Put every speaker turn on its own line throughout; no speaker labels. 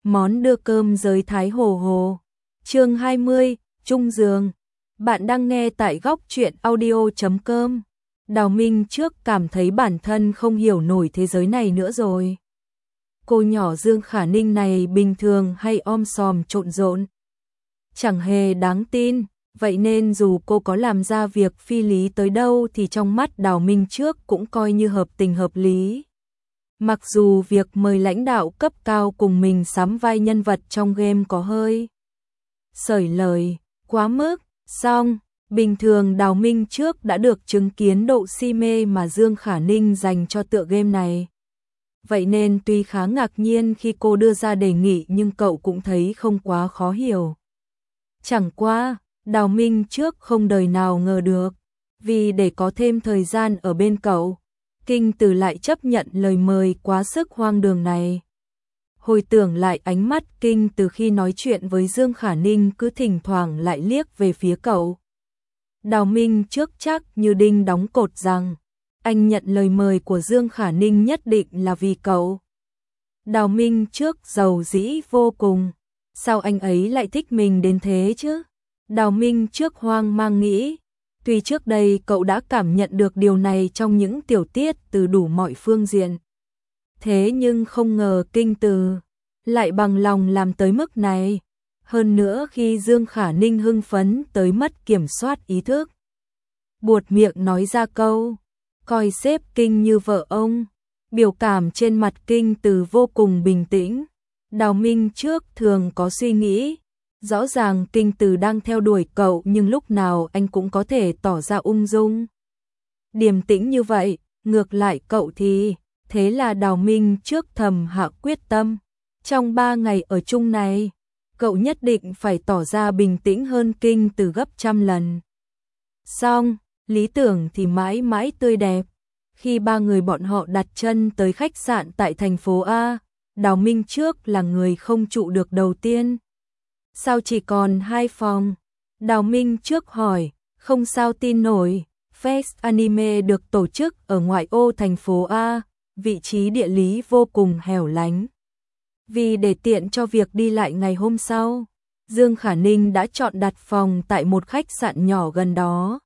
món đưa cơm giới Thái Hồ Hồ. Chương 20, chung giường. Bạn đang nghe tại góc truyện audio.com. Đào Minh trước cảm thấy bản thân không hiểu nổi thế giới này nữa rồi. Cô nhỏ Dương Khả Ninh này bình thường hay om sòm trộn rộn, chẳng hề đáng tin, vậy nên dù cô có làm ra việc phi lý tới đâu thì trong mắt Đào Minh trước cũng coi như hợp tình hợp lý. Mặc dù việc mời lãnh đạo cấp cao cùng mình sắm vai nhân vật trong game có hơi xởi lời, quá mức, song bình thường Đào Minh trước đã được chứng kiến độ si mê mà Dương Khả Ninh dành cho tựa game này. Vậy nên tuy khá ngạc nhiên khi cô đưa ra đề nghị nhưng cậu cũng thấy không quá khó hiểu. Chẳng qua, Đào Minh trước không đời nào ngờ được, vì để có thêm thời gian ở bên cậu, Kinh Từ lại chấp nhận lời mời quá sức hoang đường này. Hồi tưởng lại ánh mắt Kinh Từ khi nói chuyện với Dương Khả Ninh cứ thỉnh thoảng lại liếc về phía cậu. Đào Minh trước chắc như đinh đóng cột rằng anh nhận lời mời của Dương Khả Ninh nhất định là vì cậu. Đào Minh trước giàu dĩ vô cùng, sao anh ấy lại thích mình đến thế chứ? Đào Minh trước hoang mang nghĩ, tuy trước đây cậu đã cảm nhận được điều này trong những tiểu tiết từ đủ mọi phương diện. Thế nhưng không ngờ Kinh Từ lại bằng lòng làm tới mức này. Hơn nữa khi Dương Khả Ninh hưng phấn tới mất kiểm soát ý thức, buột miệng nói ra câu coi sếp Kinh như vợ ông. Biểu cảm trên mặt Kinh Từ vô cùng bình tĩnh. Đào Minh trước thường có suy nghĩ, rõ ràng Kinh Từ đang theo đuổi cậu nhưng lúc nào anh cũng có thể tỏ ra ung dung, điềm tĩnh như vậy, ngược lại cậu thì, thế là Đào Minh trước thầm hạ quyết tâm. Trong 3 ngày ở chung này, cậu nhất định phải tỏ ra bình tĩnh hơn Kinh Từ gấp trăm lần. Xong, lý tưởng thì mãi mãi tươi đẹp. Khi 3 người bọn họ đặt chân tới khách sạn tại thành phố A, Đào Minh trước là người không trụ được đầu tiên. Sao chỉ còn 2 phòng? Đào Minh trước hỏi, không sao tin nổi. Fest Anime được tổ chức ở ngoại ô thành phố A, vị trí địa lý vô cùng hẻo lánh. Vì để tiện cho việc đi lại ngày hôm sau, Dương Khả Ninh đã chọn đặt phòng tại một khách sạn nhỏ gần đó.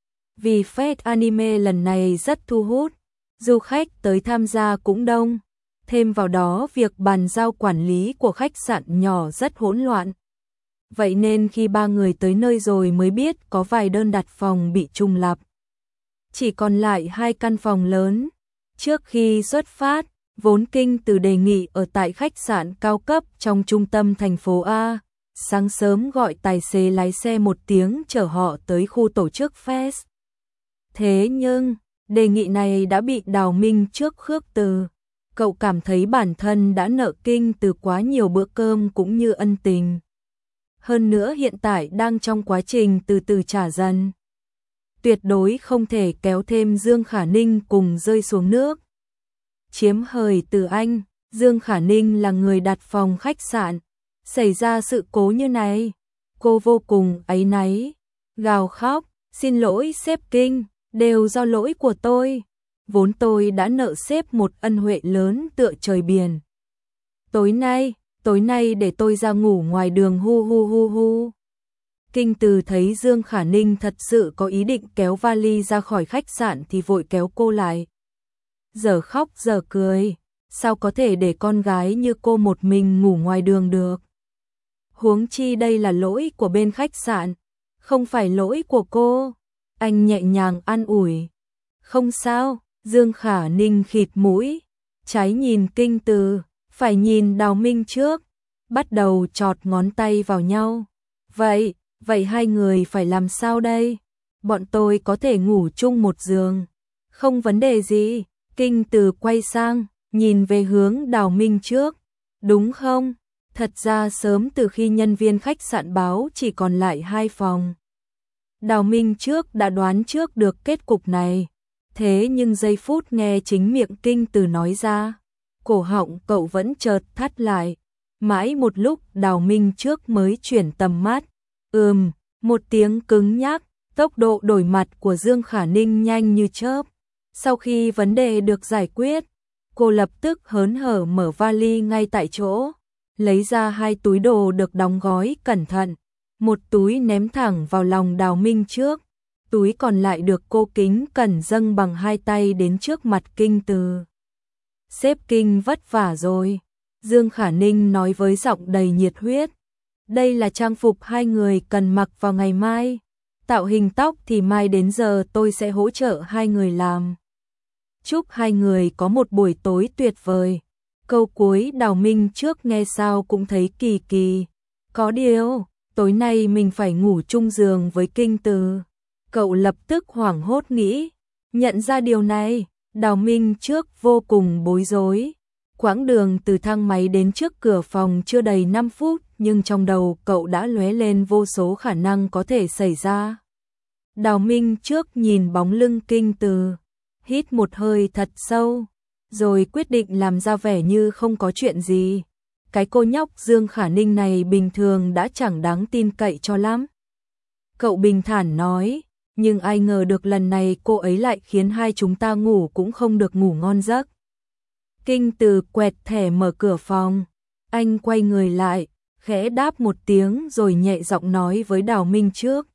Vì Fest Anime lần này rất thu hút, du khách tới tham gia cũng đông. Thêm vào đó việc bàn giao quản lý của khách sạn nhỏ rất hỗn loạn. Vậy nên khi 3 người tới nơi rồi mới biết có vài đơn đặt phòng bị trùng lặp. Chỉ còn lại 2 căn phòng lớn. Trước khi xuất phát, vốn Kinh Từ đề nghị ở tại khách sạn cao cấp trong trung tâm thành phố A. Sáng sớm gọi tài xế lái xe 1 tiếng chở họ tới khu tổ chức fest. Thế nhưng, đề nghị này đã bị Đào Minh trước khước từ. Cậu cảm thấy bản thân đã nợ Kinh Từ quá nhiều bữa cơm cũng như ân tình. Hơn nữa hiện tại đang trong quá trình từ từ trả dần. Tuyệt đối không thể kéo thêm Dương Khả Ninh cùng rơi xuống nước. Chiếm hời từ anh, Dương Khả Ninh là người đặt phòng khách sạn. Xảy ra sự cố như này, cô vô cùng áy náy, gào khóc, xin lỗi sếp Kinh, đều do lỗi của tôi. Vốn tôi đã nợ sếp một ân huệ lớn tựa trời biển. Tối nay để tôi ra ngủ ngoài đường hu hu hu hu. Kinh Từ thấy Dương Khả Ninh thật sự có ý định kéo vali ra khỏi khách sạn thì vội kéo cô lại. Giờ khóc giờ cười, sao có thể để con gái như cô một mình ngủ ngoài đường được. Huống chi đây là lỗi của bên khách sạn, không phải lỗi của cô. Anh nhẹ nhàng an ủi. Không sao, Dương Khả Ninh khịt mũi, trái nhìn Kinh Từ, phải nhìn Đào Minh trước, bắt đầu chọt ngón tay vào nhau. Vậy 2 người phải làm sao đây? Bọn tôi có thể ngủ chung một giường. Không vấn đề gì. Kinh Từ quay sang, nhìn về hướng Đào Minh trước. Đúng không? Thật ra sớm từ khi nhân viên khách sạn báo chỉ còn lại 2 phòng, Đào Minh trước đã đoán trước được kết cục này. Thế nhưng giây phút nghe chính miệng Kinh Từ nói ra, cổ họng cậu vẫn chợt thắt lại. Mãi một lúc Đào Minh trước mới chuyển tầm mắt. Một tiếng cứng nhắc, tốc độ đổi mặt của Dương Khả Ninh nhanh như chớp. Sau khi vấn đề được giải quyết, cô lập tức hớn hở mở vali ngay tại chỗ, lấy ra 2 túi đồ được đóng gói cẩn thận, một túi ném thẳng vào lòng Đào Minh trước, túi còn lại được cô kính cẩn dâng bằng 2 tay đến trước mặt Kinh Từ. Sếp Kinh vất vả rồi, Dương Khả Ninh nói với giọng đầy nhiệt huyết. Đây là trang phục 2 người cần mặc vào ngày mai. Tạo hình tóc thì mai đến giờ tôi sẽ hỗ trợ 2 người làm. Chúc 2 người có một buổi tối tuyệt vời. Câu cuối Đào Minh trước nghe sao cũng thấy kỳ kỳ. Có điều, tối nay mình phải ngủ chung giường với Kinh Từ. Cậu lập tức hoảng hốt nghĩ. Nhận ra điều này, Đào Minh trước vô cùng bối rối. Quãng đường từ thang máy đến trước cửa phòng chưa đầy 5 phút, nhưng trong đầu cậu đã lóe lên vô số khả năng có thể xảy ra. Đào Minh trước nhìn bóng lưng Kinh Từ, hít một hơi thật sâu, rồi quyết định làm ra vẻ như không có chuyện gì. Cái cô nhóc Dương Khả Ninh này bình thường đã chẳng đáng tin cậy cho lắm. Cậu bình thản nói, nhưng ai ngờ được lần này cô ấy lại khiến hai chúng ta ngủ cũng không được ngủ ngon giấc. Kinh Từ quẹt thẻ mở cửa phòng, anh quay người lại, khẽ đáp một tiếng rồi nhẹ giọng nói với Đào Minh trước.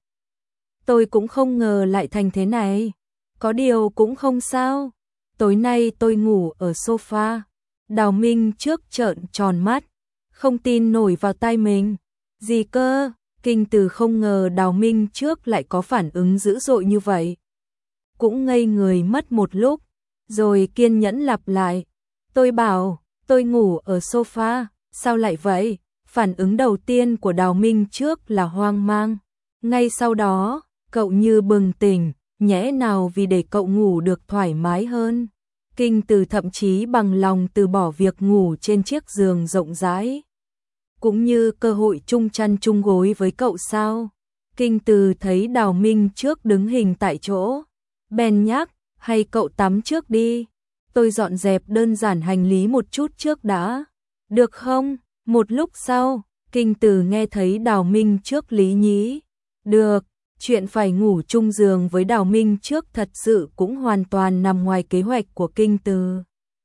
Tôi cũng không ngờ lại thành thế này, có điều cũng không sao, tối nay tôi ngủ ở sofa. Đào Minh trước trợn tròn mắt, không tin nổi vào tai mình. Gì cơ? Kinh Từ không ngờ Đào Minh trước lại có phản ứng dữ dội như vậy. Cũng ngây người mất một lúc, rồi kiên nhẫn lặp lại. Tôi bảo, tôi ngủ ở sofa, sao lại vậy? Phản ứng đầu tiên của Đào Minh trước là hoang mang. Ngay sau đó, cậu như bừng tỉnh, nhẽ nào vì để cậu ngủ được thoải mái hơn. Kinh Từ thậm chí bằng lòng từ bỏ việc ngủ trên chiếc giường rộng rãi, cũng như cơ hội chung chăn chung gối với cậu sao. Kinh Từ thấy Đào Minh trước đứng hình tại chỗ, bèn nhắc, hay cậu tắm trước đi, tôi dọn dẹp đơn giản hành lý một chút trước đã, được không? Một lúc sau, Kinh Từ nghe thấy Đào Minh trước lý nhí, được. Chuyện phải ngủ chung giường với Đào Minh trước thật sự cũng hoàn toàn nằm ngoài kế hoạch của Kinh Từ.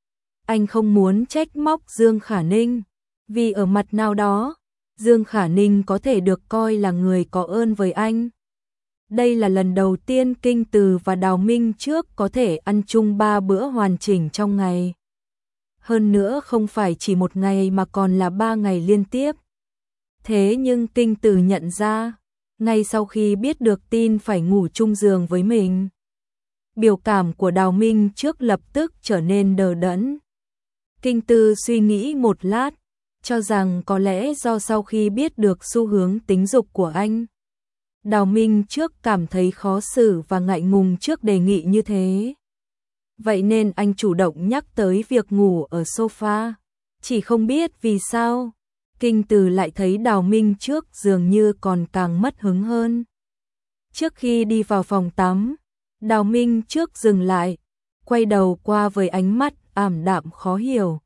Anh không muốn trách móc Dương Khả Ninh, vì ở mặt nào đó, Dương Khả Ninh có thể được coi là người có ơn với anh. Đây là lần đầu tiên Kinh Từ và Đào Minh trước có thể ăn chung 3 bữa hoàn chỉnh trong ngày. Hơn nữa không phải chỉ một ngày mà còn là 3 ngày liên tiếp. Thế nhưng Kinh Từ nhận ra, ngay sau khi biết được tin phải ngủ chung giường với mình, biểu cảm của Đào Minh trước lập tức trở nên đờ đẫn. Kinh Từ suy nghĩ một lát, cho rằng có lẽ do sau khi biết được xu hướng tính dục của anh, Đào Minh trước cảm thấy khó xử và ngại ngùng trước đề nghị như thế. Vậy nên anh chủ động nhắc tới việc ngủ ở sofa. Chỉ không biết vì sao, Kinh Từ lại thấy Đào Minh trước dường như còn càng mất hứng hơn. Trước khi đi vào phòng tắm, Đào Minh trước dừng lại, quay đầu qua với ánh mắt ảm đạm khó hiểu.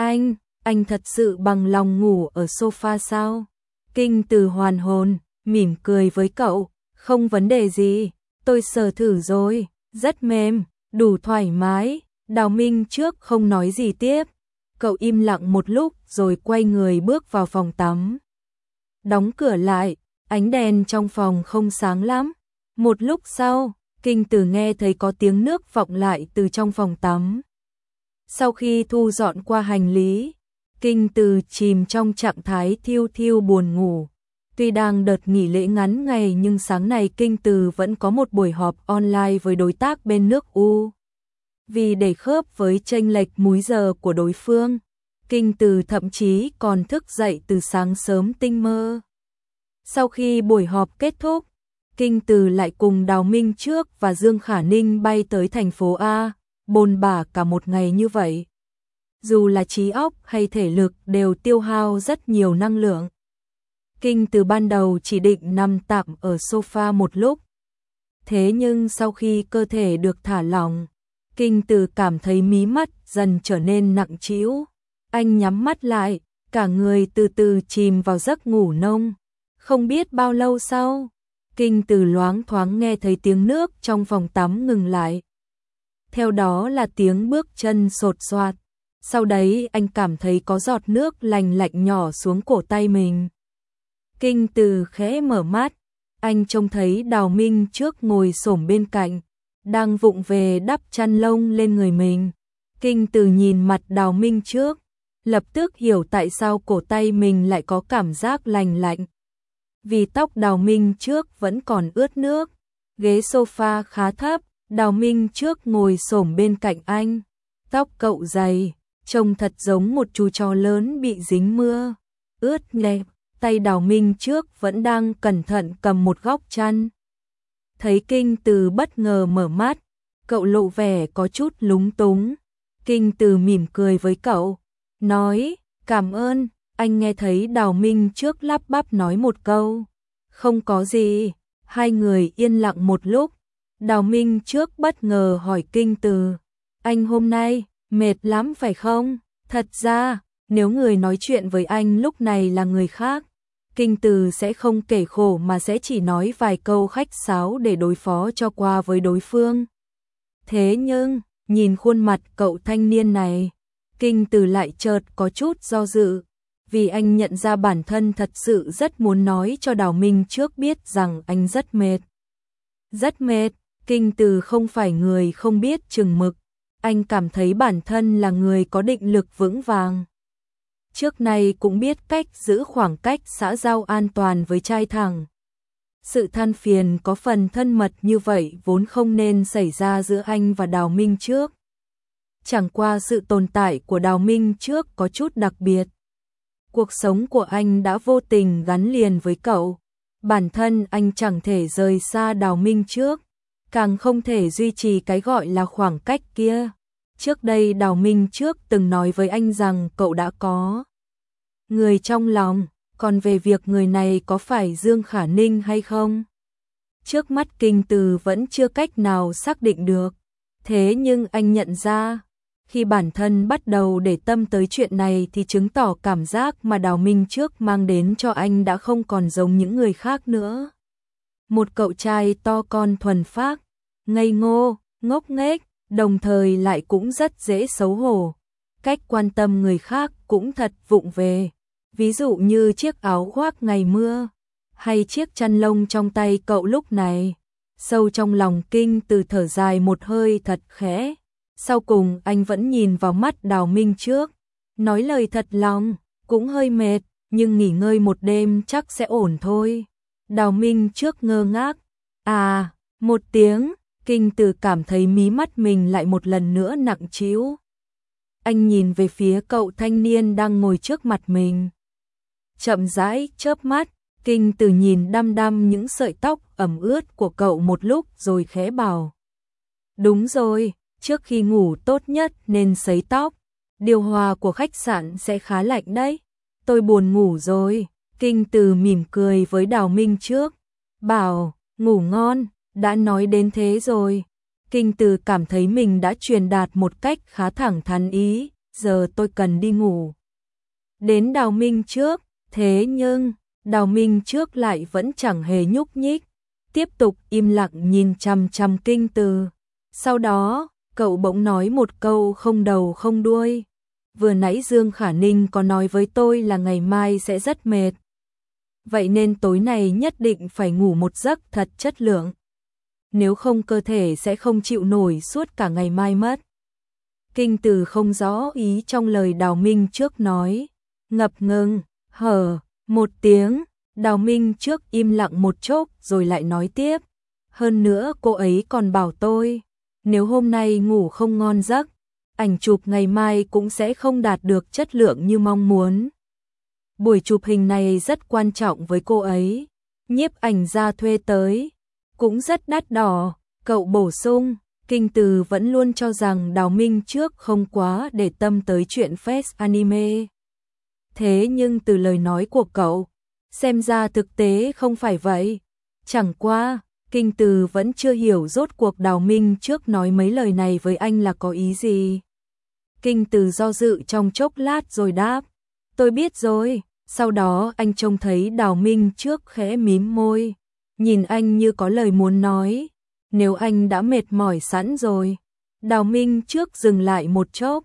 Anh thật sự bằng lòng ngủ ở sofa sao? Kinh Từ hoàn hồn, mỉm cười với cậu, không vấn đề gì, tôi sờ thử rồi, rất mềm, đủ thoải mái. Đào Minh trước không nói gì tiếp. Cậu im lặng một lúc rồi quay người bước vào phòng tắm. Đóng cửa lại, ánh đèn trong phòng không sáng lắm. Một lúc sau, Kinh Từ nghe thấy có tiếng nước vọng lại từ trong phòng tắm. Sau khi thu dọn qua hành lý, Kinh Từ chìm trong trạng thái thiêu thiêu buồn ngủ. Tuy đang đợt nghỉ lễ ngắn ngày nhưng sáng nay Kinh Từ vẫn có một buổi họp online với đối tác bên nước U. Vì để khớp với chênh lệch múi giờ của đối phương, Kinh Từ thậm chí còn thức dậy từ sáng sớm tinh mơ. Sau khi buổi họp kết thúc, Kinh Từ lại cùng Đào Minh trước và Dương Khả Ninh bay tới thành phố A, bôn bả cả một ngày như vậy. Dù là trí óc hay thể lực đều tiêu hao rất nhiều năng lượng. Kinh Từ ban đầu chỉ định nằm tạm ở sofa một lúc. Thế nhưng sau khi cơ thể được thả lỏng, Kinh Từ cảm thấy mí mắt dần trở nên nặng trĩu. Anh nhắm mắt lại, cả người từ từ chìm vào giấc ngủ nông. Không biết bao lâu sau, Kinh Từ loáng thoáng nghe thấy tiếng nước trong phòng tắm ngừng lại. Theo đó là tiếng bước chân sột soạt. Sau đấy anh cảm thấy có giọt nước lành lạnh nhỏ xuống cổ tay mình. Kinh Từ khẽ mở mắt, anh trông thấy Đào Minh Trước ngồi xổm bên cạnh, đang vụng về đắp chăn lông lên người mình. Kinh Từ nhìn mặt Đào Minh Trước, lập tức hiểu tại sao cổ tay mình lại có cảm giác lành lạnh. Vì tóc Đào Minh Trước vẫn còn ướt nước, ghế sofa khá thấp, Đào Minh Trước ngồi xổm bên cạnh anh. Tóc cậu dày, trông thật giống một chú chó lớn bị dính mưa, ướt nhẹp. Tay Đào Minh Trước vẫn đang cẩn thận cầm một góc chăn. Thấy Kinh Từ bất ngờ mở mắt, cậu lộ vẻ có chút lúng túng. Kinh Từ mỉm cười với cậu, nói, cảm ơn. Anh nghe thấy Đào Minh Trước lắp bắp nói một câu, không có gì. Hai người yên lặng một lúc. Đào Minh Trước bất ngờ hỏi Kinh Từ, anh hôm nay mệt lắm phải không? Thật ra, nếu người nói chuyện với anh lúc này là người khác, Kinh Từ sẽ không kể khổ mà sẽ chỉ nói vài câu khách sáo để đối phó cho qua với đối phương. Thế nhưng, nhìn khuôn mặt cậu thanh niên này, Kinh Từ lại chợt có chút do dự, vì anh nhận ra bản thân thật sự rất muốn nói cho Đào Minh Trước biết rằng anh rất mệt. Rất mệt. Kinh Từ không phải người không biết chừng mực, anh cảm thấy bản thân là người có định lực vững vàng. Trước nay cũng biết cách giữ khoảng cách xã giao an toàn với trai thẳng. Sự than phiền có phần thân mật như vậy vốn không nên xảy ra giữa anh và Đào Minh Trước. Chẳng qua sự tồn tại của Đào Minh Trước có chút đặc biệt. Cuộc sống của anh đã vô tình gắn liền với cậu. Bản thân anh chẳng thể rời xa Đào Minh Trước, càng không thể duy trì cái gọi là khoảng cách kia. Trước đây Đào Minh Trước từng nói với anh rằng cậu đã có người trong lòng, còn về việc người này có phải Dương Khả Ninh hay không, trước mắt Kinh Từ vẫn chưa cách nào xác định được. Thế nhưng anh nhận ra, khi bản thân bắt đầu để tâm tới chuyện này thì chứng tỏ cảm giác mà Đào Minh Trước mang đến cho anh đã không còn giống những người khác nữa. Một cậu trai to con thuần phác, ngây ngô, ngốc nghếch, đồng thời lại cũng rất dễ xấu hổ. Cách quan tâm người khác cũng thật vụng về. Ví dụ như chiếc áo khoác ngày mưa, hay chiếc chăn lông trong tay cậu lúc này. Sâu trong lòng Kinh Từ thở dài một hơi thật khẽ. Sau cùng anh vẫn nhìn vào mắt Đào Minh Trước, nói lời thật lòng, cũng hơi mệt, nhưng nghỉ ngơi một đêm chắc sẽ ổn thôi. Đào Minh Trước ngơ ngác, à, một tiếng. Kinh Từ cảm thấy mí mắt mình lại một lần nữa nặng trĩu. Anh nhìn về phía cậu thanh niên đang ngồi trước mặt mình. Chậm rãi chớp mắt, Kinh Từ nhìn đăm đăm những sợi tóc ẩm ướt của cậu một lúc rồi khẽ bảo. Đúng rồi, trước khi ngủ tốt nhất nên sấy tóc. Điều hòa của khách sạn sẽ khá lạnh đấy. Tôi buồn ngủ rồi. Kinh Từ mỉm cười với Đào Minh Trước, bảo, ngủ ngon. Đã nói đến thế rồi. Kinh Từ cảm thấy mình đã truyền đạt một cách khá thẳng thắn ý, giờ tôi cần đi ngủ. Đến Đào Minh Trước, thế nhưng, Đào Minh Trước lại vẫn chẳng hề nhúc nhích, tiếp tục im lặng nhìn chằm chằm Kinh Từ. Sau đó, cậu bỗng nói một câu không đầu không đuôi. Vừa nãy Dương Khả Ninh có nói với tôi là ngày mai sẽ rất mệt. Vậy nên tối nay nhất định phải ngủ một giấc thật chất lượng. Nếu không cơ thể sẽ không chịu nổi suốt cả ngày mai mất. Kinh Từ không rõ ý trong lời Đào Minh Trước nói, ngập ngừng, một tiếng. Đào Minh Trước im lặng một chốc rồi lại nói tiếp, hơn nữa cô ấy còn bảo tôi, nếu hôm nay ngủ không ngon giấc, ảnh chụp ngày mai cũng sẽ không đạt được chất lượng như mong muốn. Buổi chụp hình này rất quan trọng với cô ấy, nhiếp ảnh gia thuê tới cũng rất đắt đỏ. Cậu bổ sung, Kinh Từ vẫn luôn cho rằng Đào Minh Trước không quá để tâm tới chuyện fest anime. Thế nhưng từ lời nói của cậu, xem ra thực tế không phải vậy. Chẳng qua, Kinh Từ vẫn chưa hiểu rốt cuộc Đào Minh Trước nói mấy lời này với anh là có ý gì. Kinh Từ do dự trong chốc lát rồi đáp, tôi biết rồi. Sau đó anh trông thấy Đào Minh Trước khẽ mím môi, nhìn anh như có lời muốn nói, nếu anh đã mệt mỏi sẵn rồi. Đào Minh Trước dừng lại một chốc,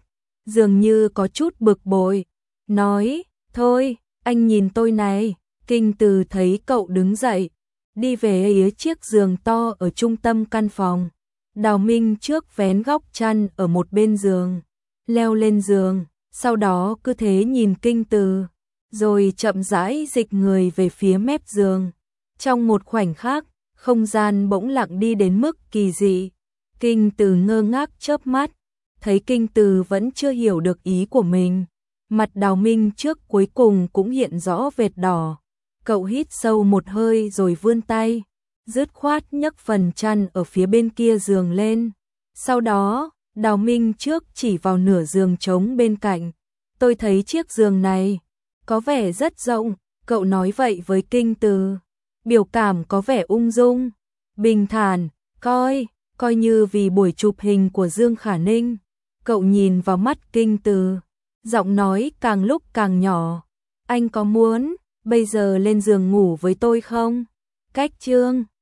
dường như có chút bực bội, nói, thôi, anh nhìn tôi này. Kinh Từ thấy cậu đứng dậy, đi về phía chiếc giường to ở trung tâm căn phòng. Đào Minh trước vén góc chăn ở một bên giường, leo lên giường, sau đó cứ thế nhìn Kinh Từ, rồi chậm rãi dịch người về phía mép giường. Trong một khoảnh khắc, không gian bỗng lặng đi đến mức kỳ dị. Kinh Từ ngơ ngác chớp mắt, thấy Kinh Từ vẫn chưa hiểu được ý của mình. Mặt Đào Minh trước cuối cùng cũng hiện rõ vệt đỏ. Cậu hít sâu một hơi rồi vươn tay, dứt khoát nhấc phần chăn ở phía bên kia giường lên. Sau đó, Đào Minh trước chỉ vào nửa giường trống bên cạnh. Tôi thấy chiếc giường này có vẻ rất rộng, cậu nói vậy với Kinh Từ. Biểu cảm có vẻ ung dung, bình thản, coi như vì buổi chụp hình của Dương Khả Ninh. Cậu nhìn vào mắt Kinh Từ, giọng nói càng lúc càng nhỏ. Anh có muốn bây giờ lên giường ngủ với tôi không? Cách chương